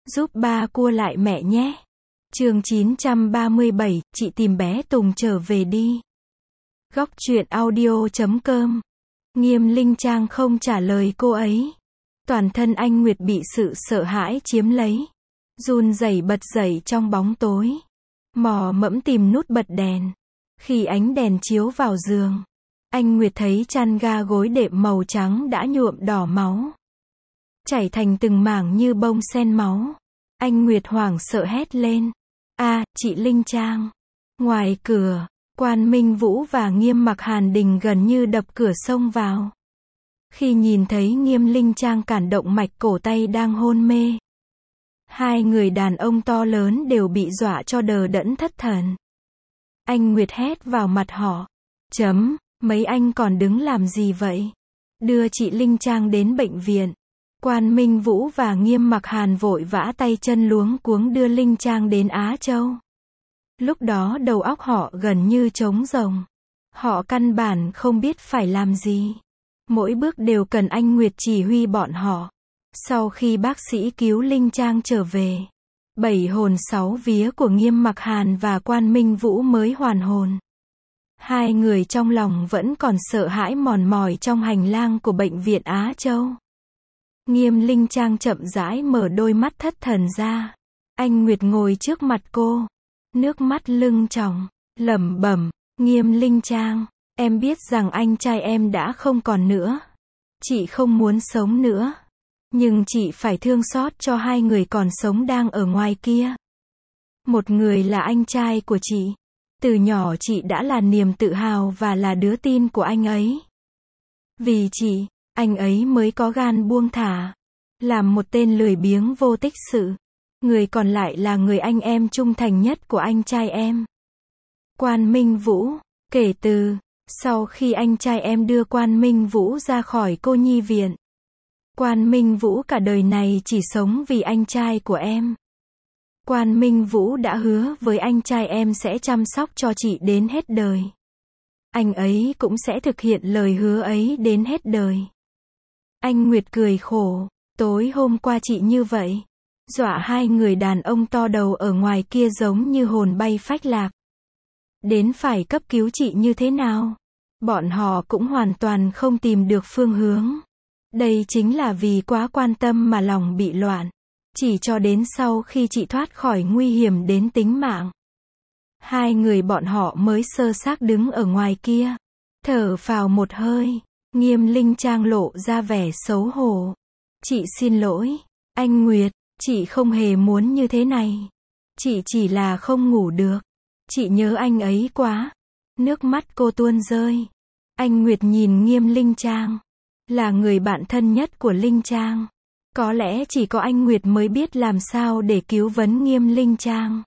Giúp ba cua lại mẹ nhé. Chương 937, chị tìm bé Tùng trở về đi. Góc truyện audio.com. Nghiêm Linh Trang không trả lời cô ấy. Toàn thân anh Nguyệt bị sự sợ hãi chiếm lấy. Run rẩy bật dậy trong bóng tối. Mò mẫm tìm nút bật đèn. Khi ánh đèn chiếu vào giường, anh Nguyệt thấy chăn ga gối đệm màu trắng đã nhuộm đỏ máu, chảy thành từng mảng như bông sen máu. Anh Nguyệt hoảng sợ hét lên. Chị Linh Trang. Ngoài cửa, Quan Minh Vũ và Nghiêm Mặc Hàn Đình gần như đập cửa xông vào. Khi nhìn thấy Nghiêm Linh Trang cản động mạch cổ tay đang hôn mê, hai người đàn ông to lớn đều bị dọa cho đờ đẫn thất thần. Anh Nguyệt hét vào mặt họ. Mấy anh còn đứng làm gì vậy? Đưa chị Linh Trang đến bệnh viện. Quan Minh Vũ và Nghiêm Mặc Hàn vội vã tay chân luống cuống đưa Linh Trang đến Á Châu. Lúc đó đầu óc họ gần như trống rỗng. Họ căn bản không biết phải làm gì. Mỗi bước đều cần anh Nguyệt chỉ huy bọn họ. Sau khi bác sĩ cứu Linh Trang trở về, 7 hồn 6 vía của Nghiêm Mặc Hàn và Quan Minh Vũ mới hoàn hồn. Hai người trong lòng vẫn còn sợ hãi mòn mỏi trong hành lang của bệnh viện Á Châu. Nghiêm Linh Trang chậm rãi mở đôi mắt thất thần ra. Anh Nguyệt ngồi trước mặt cô, nước mắt lưng tròng, lẩm bẩm, Nghiêm Linh Trang, em biết rằng anh trai em đã không còn nữa. Chị không muốn sống nữa. Nhưng chị phải thương xót cho hai người còn sống đang ở ngoài kia. Một người là anh trai của chị. Từ nhỏ chị đã là niềm tự hào và là đứa tin của anh ấy. Vì chị, anh ấy mới có gan buông thả, làm một tên lười biếng vô tích sự. Người còn lại là người anh em trung thành nhất của anh trai em. Quan Minh Vũ. Kể từ sau khi anh trai em đưa Quan Minh Vũ ra khỏi cô nhi viện, Quan Minh Vũ cả đời này chỉ sống vì anh trai của em. Quan Minh Vũ đã hứa với anh trai em sẽ chăm sóc cho chị đến hết đời. Anh ấy cũng sẽ thực hiện lời hứa ấy đến hết đời. Anh Nguyệt cười khổ. Tối hôm qua chị như vậy, dọa hai người đàn ông to đầu ở ngoài kia giống như hồn bay phách lạc. Đến phải cấp cứu chị như thế nào? Bọn họ cũng hoàn toàn không tìm được phương hướng. Đây chính là vì quá quan tâm mà lòng bị loạn. Chỉ cho đến sau khi chị thoát khỏi nguy hiểm đến tính mạng, hai người bọn họ mới sơ xác đứng ở ngoài kia. Thở phào một hơi, Nghiêm Linh Trang lộ ra vẻ xấu hổ. Chị xin lỗi, anh Nguyệt, chị không hề muốn như thế này. Chị chỉ là không ngủ được. Chị nhớ anh ấy quá. Nước mắt cô tuôn rơi. Anh Nguyệt nhìn Nghiêm Linh Trang, là người bạn thân nhất của Linh Trang. Có lẽ chỉ có anh Nguyệt mới biết làm sao để cứu vấn Nghiêm Linh Trang.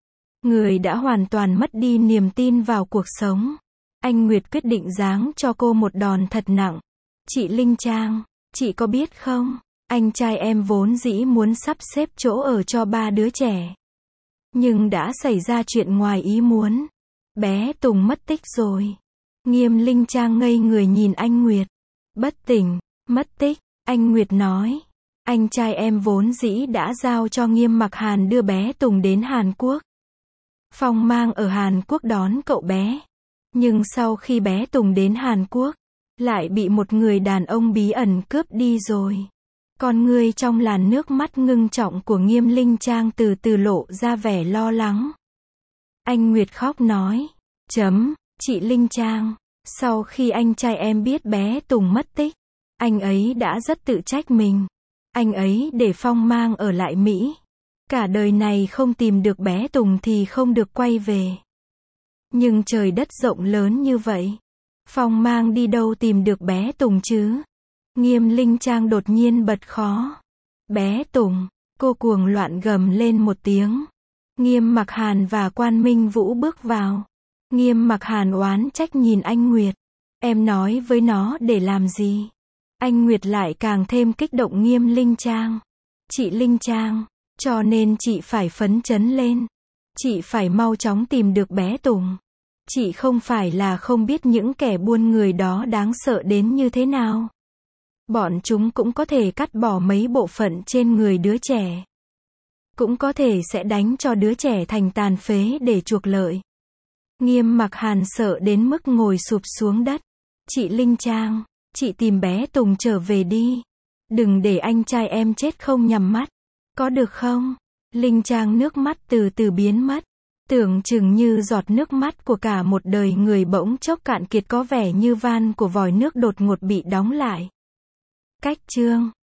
Người đã hoàn toàn mất đi niềm tin vào cuộc sống. Anh Nguyệt quyết định giáng cho cô một đòn thật nặng. Chị Linh Trang, chị có biết không, anh trai em vốn dĩ muốn sắp xếp chỗ ở cho 3 đứa trẻ. Nhưng đã xảy ra chuyện ngoài ý muốn. Bé Tùng mất tích rồi. Nghiêm Linh Trang ngây người nhìn anh Nguyệt. Bất tỉnh, mất tích, anh Nguyệt nói. Anh trai em vốn dĩ đã giao cho Nghiêm Mặc Hàn đưa bé Tùng đến Hàn Quốc. Phong Mang ở Hàn Quốc đón cậu bé. Nhưng sau khi bé Tùng đến Hàn Quốc, lại bị một người đàn ông bí ẩn cướp đi rồi. Con người trong làn nước mắt ngưng trọng của Nghiêm Linh Trang từ từ lộ ra vẻ lo lắng. Anh Nguyệt khóc nói. Chị Linh Trang, sau khi anh trai em biết bé Tùng mất tích, anh ấy đã rất tự trách mình. Anh ấy để Phong Mang ở lại Mỹ. Cả đời này không tìm được bé Tùng thì không được quay về. Nhưng trời đất rộng lớn như vậy, Phong Mang đi đâu tìm được bé Tùng chứ? Nghiêm Linh Trang đột nhiên bật khó. Bé Tùng, cô cuồng loạn gầm lên một tiếng. Nghiêm Mặc Hàn và Quan Minh Vũ bước vào. Nghiêm Mặc Hàn oán trách nhìn anh Nguyệt. Em nói với nó để làm gì? Anh Nguyệt lại càng thêm kích động Nghiêm Linh Trang. Chị Linh Trang, cho nên chị phải phấn chấn lên. Chị phải mau chóng tìm được bé Tùng. Chị không phải là không biết những kẻ buôn người đó đáng sợ đến như thế nào. Bọn chúng cũng có thể cắt bỏ mấy bộ phận trên người đứa trẻ. cũng có thể sẽ đánh cho đứa trẻ thành tàn phế để chuộc lợi. Nghiêm Mặc Hàn sợ đến mức ngồi sụp xuống đất. Chị Linh Trang, chị tìm bé Tùng trở về đi. Đừng để anh trai em chết không nhắm mắt. Có được không? Linh Trang nước mắt từ từ biến mất. Tưởng chừng như giọt nước mắt của cả một đời người bỗng chốc cạn kiệt, có vẻ như van của vòi nước đột ngột bị đóng lại. Cách chương